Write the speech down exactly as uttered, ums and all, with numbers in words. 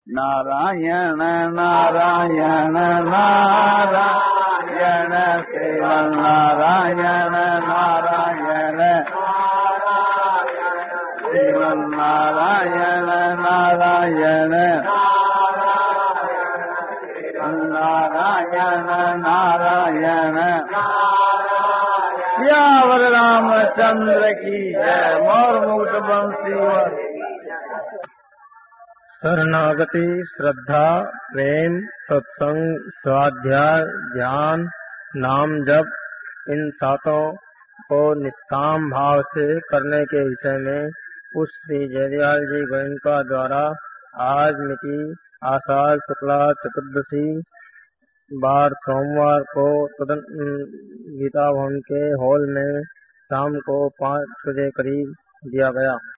नारायण नारायण नारायण श्रीमन नारायण नारायण श्रीमन नारायण नारायण नारायण नारायण सियावर रामचंद्र की जय। मोर मुकुट बंसी शरणागति, श्रद्धा, प्रेम, सत्संग, स्वाध्याय, ध्यान, नाम जप, इन सातों को निष्काम भाव से करने के विषय में उस श्री जयदयाल जी गोयनका द्वारा आज मिति आषाढ़ शुक्ला चतुर्दशी बार सोमवार को गीता भवन के हॉल में शाम को पाँच बजे करीब दिया गया।